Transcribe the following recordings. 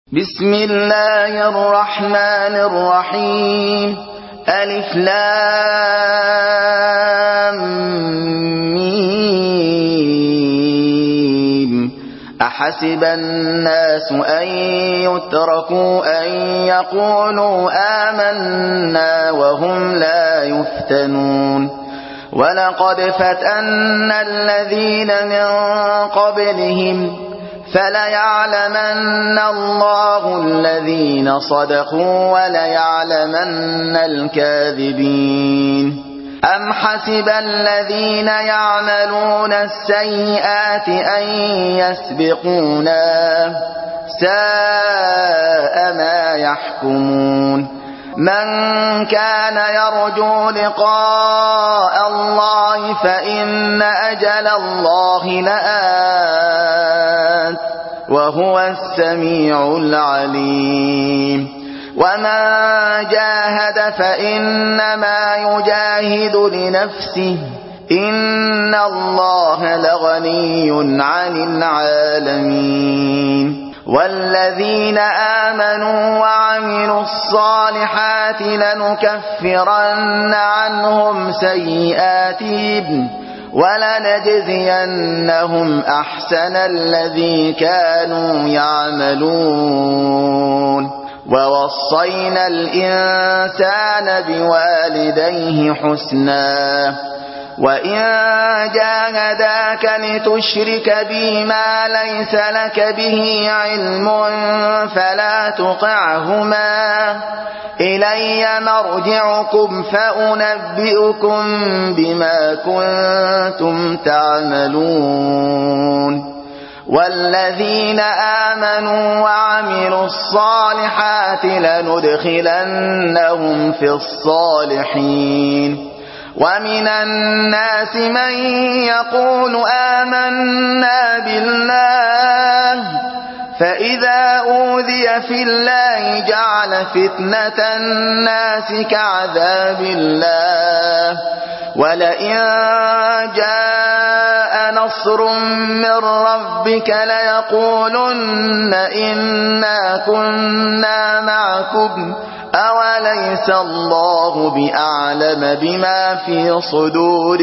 بسم الله الرحمن الرحيم ألف لام ميم أحسب الناس أن يتركوا أن يقولوا آمنا وهم لا يفتنون ولقد فتنا الذين من قبلهم فليعلمن الله الذين صدقوا وليعلمن الكاذبين أم حسب الذين يعملون السيئات أن يسبقونا ساء ما يحكمون من كان يرجو لقاء الله فإن أجل الله لآت وهو السميع العليم ومن جاهد فإنما يجاهد لنفسه إن الله لغني عن العالمين والذين آمنوا وعملوا الصالحات لنكفرن عنهم سيئاتهم ولنجزينهم أحسن الذي كانوا يعملون ووصينا الإنسان بوالديه حسنا وإن جاهداك لتشرك بي ما ليس لك به علم فلا تطعهما إلي مرجعكم فأنبئكم بما كنتم تعملون والذين آمنوا وعملوا الصالحات لندخلنهم في الصالحين ومن الناس من يقول آمنا بالله فإذا أوذي في الله جعل فتنة الناس كعذاب الله ولئن جاء نصر من ربك ليقولن إنا كنا معكم أوليس الله بأعلم بما في صدور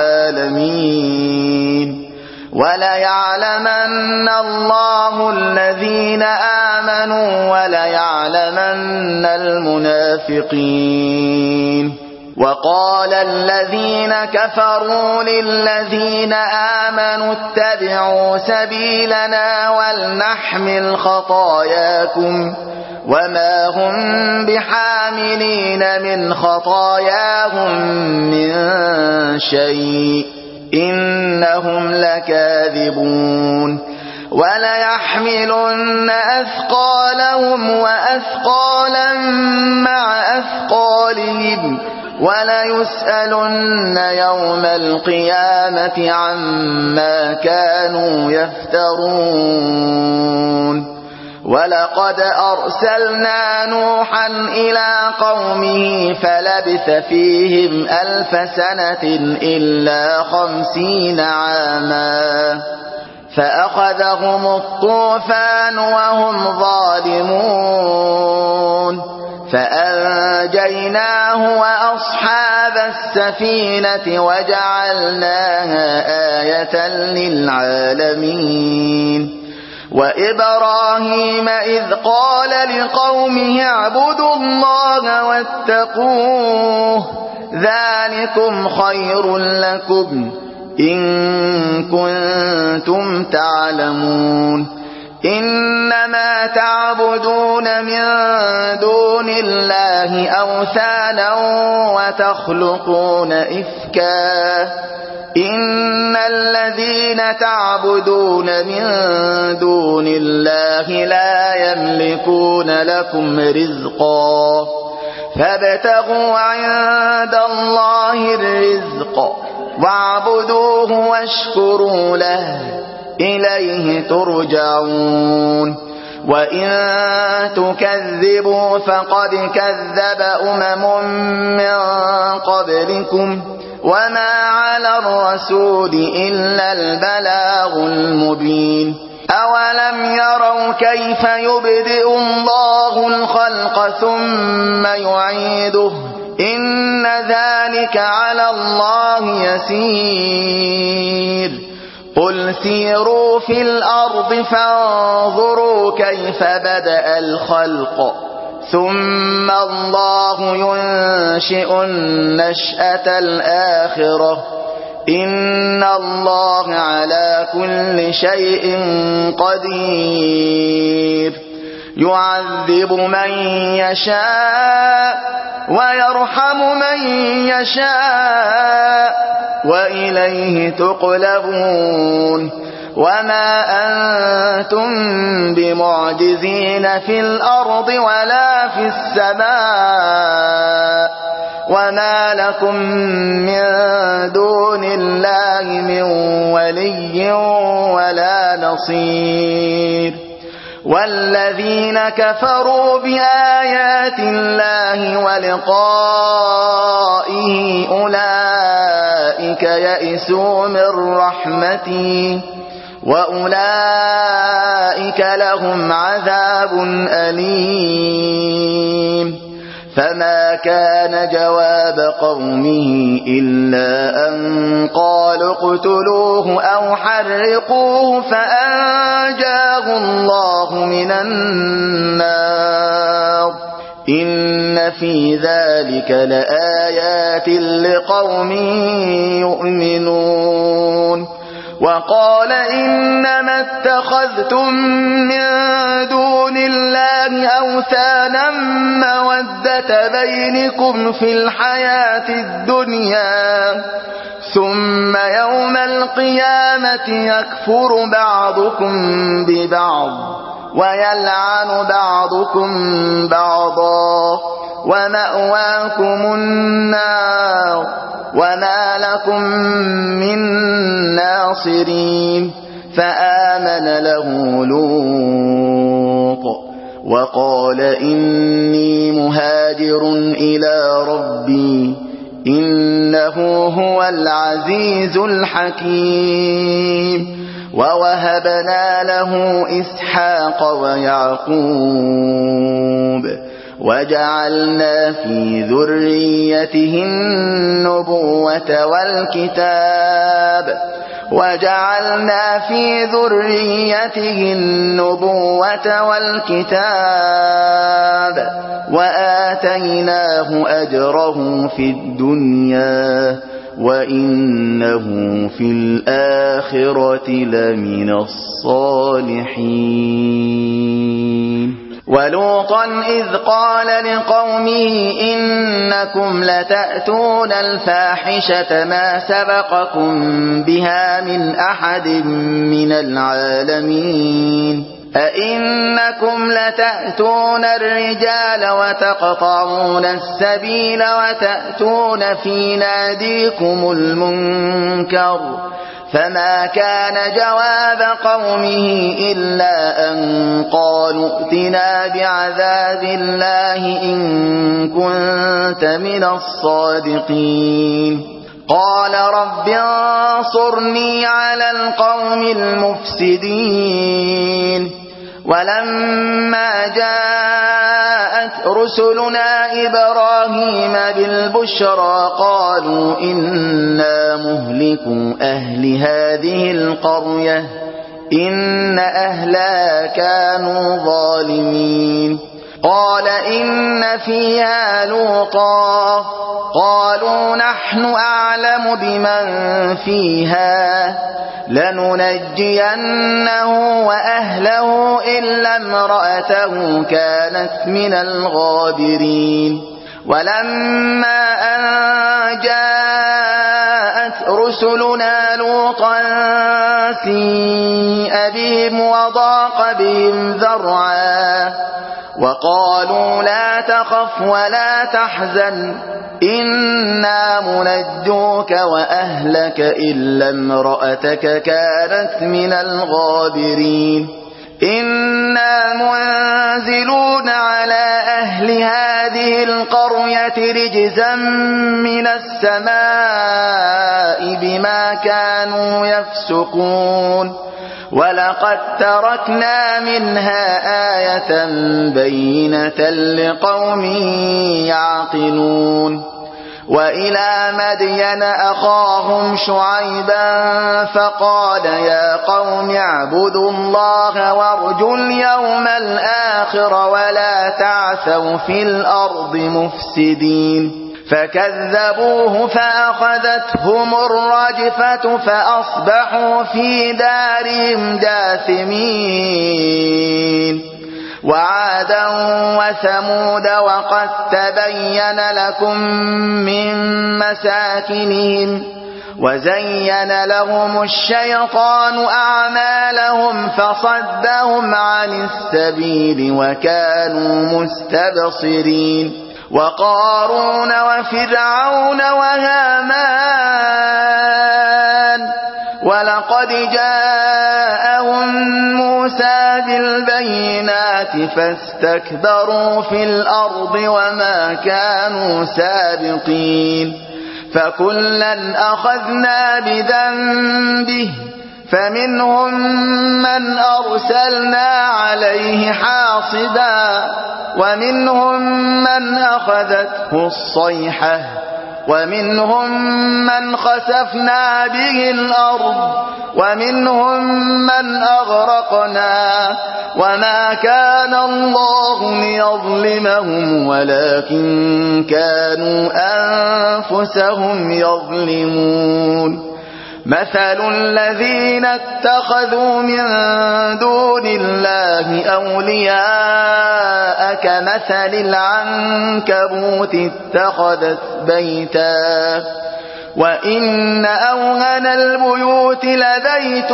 العالمين وليعلمن الله الذين آمنوا وليعلمن المنافقين وقال الذين كفروا للذين آمنوا اتبعوا سبيلنا ولنحمل خطاياكم وما هم بحاملين من خطاياهم من شيء إنهم لكاذبون وليحملن أثقالهم وأثقالا مع أثقالهم وليسألن يوم القيامة عما كانوا يفترون ولقد أرسلنا نوحا إلى قومه فلبث فيهم 1000 سنة إلا 50 عاما فأخذهم الطوفان وهم ظالمون فأنجيناه وأصحاب السفينة وجعلناها آية للعالمين وإبراهيم إذ قال لقومه اعبدوا الله واتقوه ذلكم خير لكم إن كنتم تعلمون إنما تعبدون من دون الله أوثانا وتخلقون إفكا إن الذين تعبدون من دون الله لا يملكون لكم رزقا فابتغوا عند الله الرزق واعبدوه واشكروا له إليه ترجعون وإن تكذبوا فقد كذب من قبلكم وما على الرسول إلا البلاغ المبين أولم يروا كيف يبدئ الله الخلق ثم يعيده إن ذلك على الله يسير قل سيروا في الأرض فانظروا كيف بدأ الخلق ثم الله ينشئ النشأة الآخرة إن الله على كل شيء قدير يعذب من يشاء ويرحم من يشاء وإليه تقلبون وما أنتم بمعجزين في الأرض ولا في السماء وما لكم من دون الله من ولي ولا نصير والذين كفروا بآيات الله ولقائه أولئك يئسوا من رحمتي وأولئك لهم عذاب أليم فما كان جواب قومه إلا أن قالوا اقتلوه أو حرقوه فأنجاه الله من النار إن في ذلك لآيات لقوم يؤمنون وقال إنما اتخذتم من دون الله أوثانا مودة بينكم في الحياة الدنيا ثم يوم القيامة يكفر بعضكم ببعض ويلعن بعضكم بعضا ومأواكم النار وما لكم من ناصرين فآمن له لوط وقال إني مهاجر إلى ربي إنه هو العزيز الحكيم ووهبنا له إسحاق ويعقوب وجعلنا في ذريته النبوة والكتاب وآتيناه أجره في الدنيا وإنه في الآخرة لمن الصالحين ولوطا إذ قال لقومه إنكم لتأتون الفاحشة ما سبقكم بها من أحد من العالمين أئنكم لتأتون الرجال وتقطعون السبيل وتأتون في ناديكم المنكر فما كان جواب قومه إلا أن قالوا ائتنا بعذاب الله إن كنت من الصادقين قال رب انصرني على القوم المفسدين ولما جاءت رسلنا إبراهيم بالبشرى قالوا إنا مهلكوا أهل هذه القرية إن أهلها كانوا ظالمين قال إن فيها لوطا قالوا نحن أعلم بمن فيها لننجينه وأهله إلا امرأته كانت من الغابرين ولما أن جاءت رسلنا لوطا سيء بهم وضاق بهم ذرعا وقالوا لا تخف ولا تحزن إنا منجوك وأهلك إلا امرأتك كانت من الغابرين إنا منزلون على أهل هذه القرية رجزا من السماء بما كانوا يفسقون ولقد تركنا منها آية بينة لقوم يعقلون وإلى مدين أخاهم شعيبا فقال يا قوم اعبدوا الله وارجوا اليوم الآخر ولا تعثوا في الأرض مفسدين فكذبوه فأخذتهم الرجفة فأصبحوا في دارهم جاثمين وعادا وثمود وقد تبين لكم من مساكنهم وزين لهم الشيطان أعمالهم فصدهم عن السبيل وكانوا مستبصرين وقارون وفرعون وهامان ولقد جاءهم موسى بالبينات فاستكبروا في الأرض وما كانوا سابقين فكلا أخذنا بذنبه فمنهم من أرسلنا عليه حاصبا ومنهم من أخذته الصيحة ومنهم من خسفنا به الأرض ومنهم من أغرقنا وما كان الله ليظلمهم ولكن كانوا أنفسهم يظلمون مثل الذين اتخذوا من دون الله أولياء كمثل العنكبوت اتخذت بيتا وإن أوهن البيوت لبيت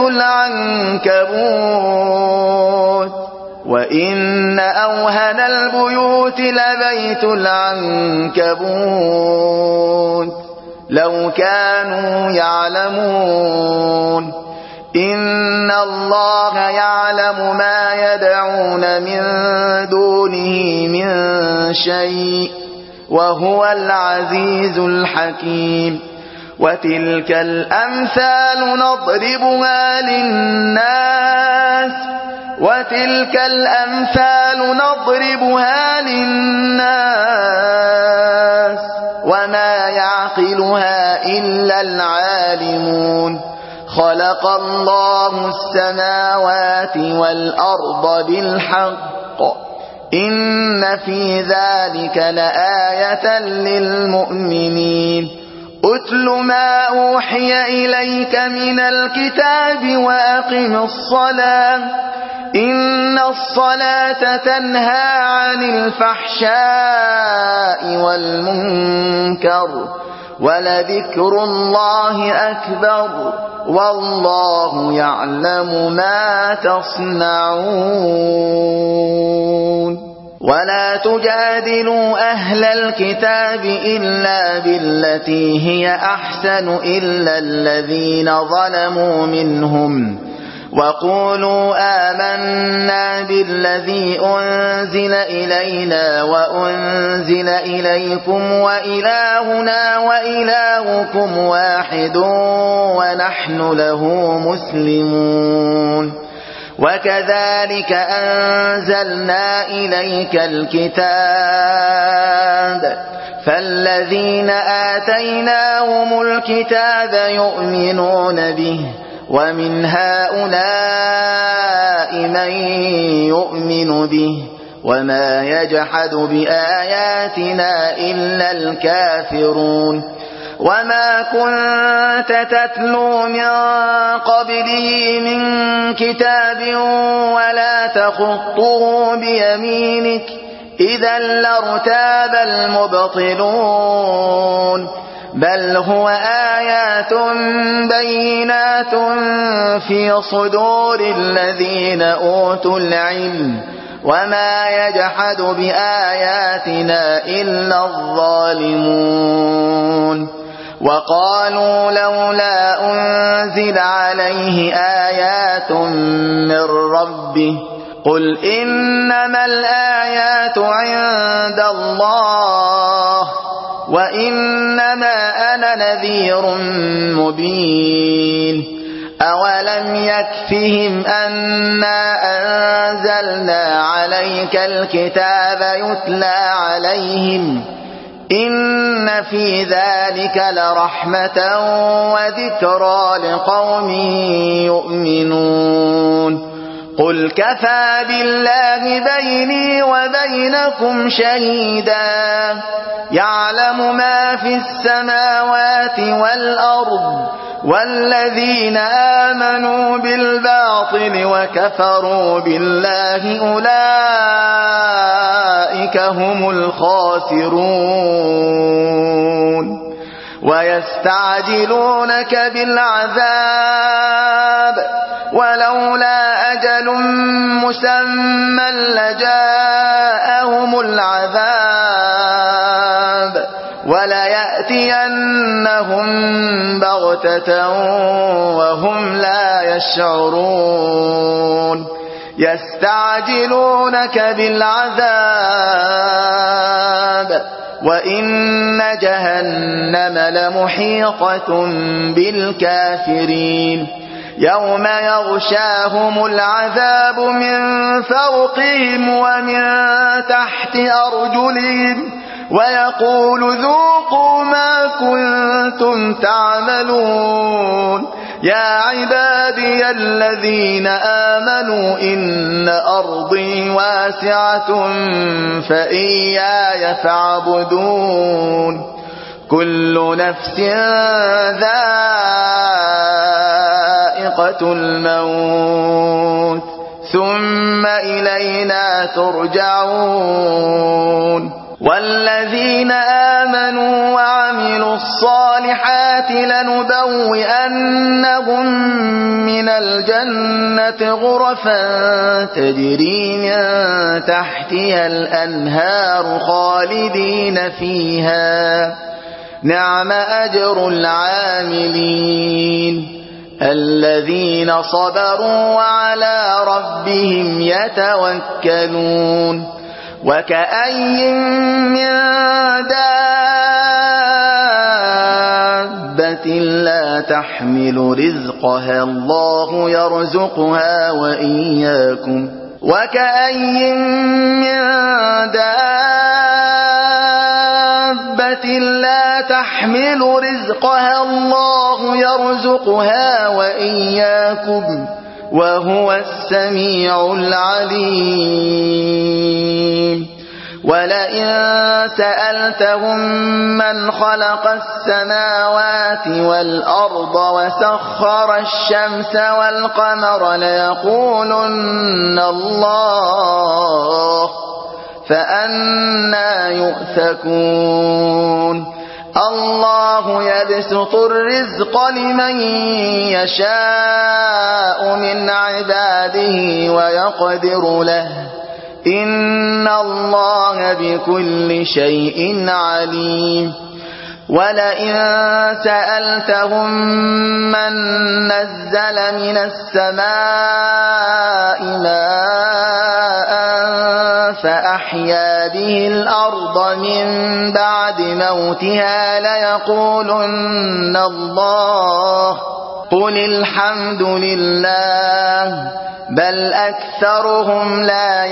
العنكبوت لو كانوا يعلمون إن الله يعلم ما يدعون من دونه من شيء وهو العزيز الحكيم وتلك الأمثال نضربها للناس وما يعقلها إلا العالمون خلق الله السماوات والأرض بالحق إن في ذلك لآية للمؤمنين أتل ما أوحي إليك من الكتاب وأقم الصلاة إن الصلاة تنهى عن الفحشاء والمنكر ولذكر الله أكبر والله يعلم ما تصنعون ولا تجادلوا أهل الكتاب إلا بالتي هي أحسن إلا الذين ظلموا منهم وقولوا آمنا بالذي أنزل إلينا وأنزل إليكم وإلهنا وإلهكم واحد ونحن له مسلمون وكذلك أنزلنا إليك الكتاب فالذين آتيناهم الكتاب يؤمنون به ومن هؤلاء من يؤمن به وما يجحد بآياتنا إلا الكافرون وما كنت تتلو من قبله من كتاب ولا تخطه بيمينك إذا لارتاب المبطلون بل هو آيات بينات في صدور الذين أوتوا العلم وما يجحد بآياتنا إلا الظالمون وقالوا لولا أنزل عليه آيات من ربه قل إنما الآيات عند الله وإنما أنا نذير مبين أولم يكفهم أنا أنزلنا عليك الكتاب يتلى عليهم إن في ذلك لرحمة وذكرى لقوم يؤمنون قل كفى بالله بيني وبينكم شهيدا يعلم ما في السماوات والأرض والذين آمنوا بالباطل وكفروا بالله أولئك هم الخاسرون ويستعجلونك بالعذاب ولولا أجل مسمى لجاءهم العذاب وليأتينهم بغتة وهم لا يشعرون يستعجلونك بالعذاب وإن جهنم لمحيطة بالكافرين يوم يغشاهم العذاب من فوقهم ومن تحت أرجلهم ويقول ذوقوا ما كنتم تعملون يا عبادي الذين آمنوا إن أرضي واسعة فإياي فاعبدون كل نفس ذائقة الموت ثم إلينا ترجعون والذين آمنوا وعملوا الصالحات لنبوئنهم من الجنة غرفا تجري من تحتها الأنهار خالدين فيها نعم أجر العاملين الذين صبروا وعلى ربهم يتوكلون وكأي من دابة لا تحمل رزقها الله يرزقها وإياكم وكأي من دابة لا تحمل رزقها الله يرزقها وإياكم وهو السميع العليم ولئن سألتهم من خلق السماوات والأرض وسخر الشمس والقمر ليقولن الله فأنى يؤفكون الله يبسط الرزق لمن يشاء من عباده ويقدر له إن الله بكل شيء عليم ولئن سألتهم من نزل من السماء ماء فأحيا به الأرض من بعد موتها ليقولن الله قل الحمد لله بل أكثرهم لا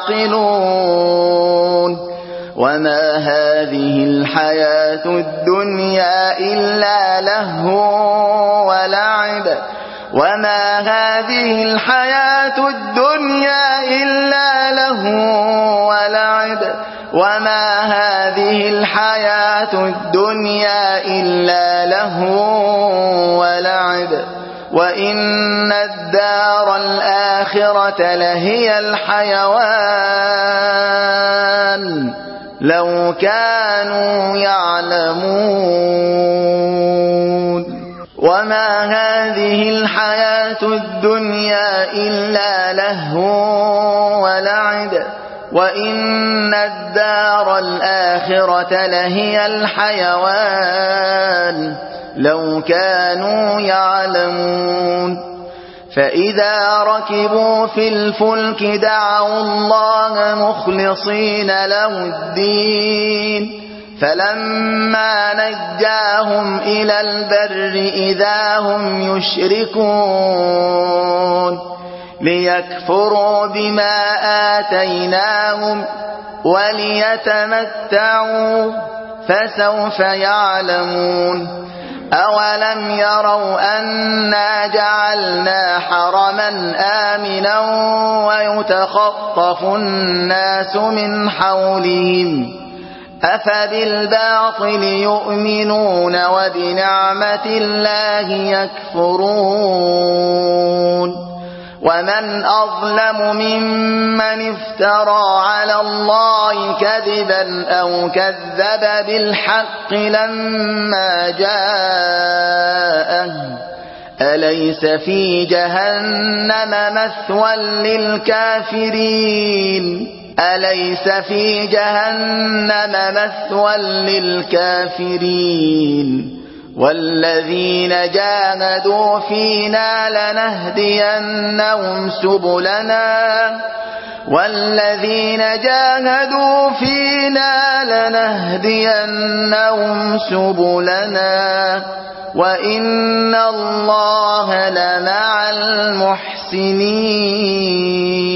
يعقلون وما هذه الحياة الدنيا إلا لهو ولعب وما هذه الحياة الدنيا إلا لهو ولعب وما هذه الحياة الدنيا إلا لهو ولعب وإن الدار الآخرة لهي الحيوان لو كانوا يعلمون وما هذه الحياة الدنيا إلا لهو ولعب وإن الدار الآخرة لهي الحيوان لو كانوا يعلمون فإذا ركبوا في الفلك دعوا الله مخلصين له الدين فلما نجاهم إلى البر إذا هم يشركون ليكفروا بما آتيناهم وليتمتعوا فسوف يعلمون أولم يروا أنا جعلنا حرما آمنا ويتخطف الناس من حولهم أفبالباطل يؤمنون وبنعمة الله يكفرون ومن أظلم ممن افترى على الله كذبا أو كذب بالحق لما جاءه أليس في جهنم مثوى للكافرين أليس في جهنم مثوى للكافرين والذين جاهدوا فينا لنهدينهم سبلنا وإن الله لمع المحسنين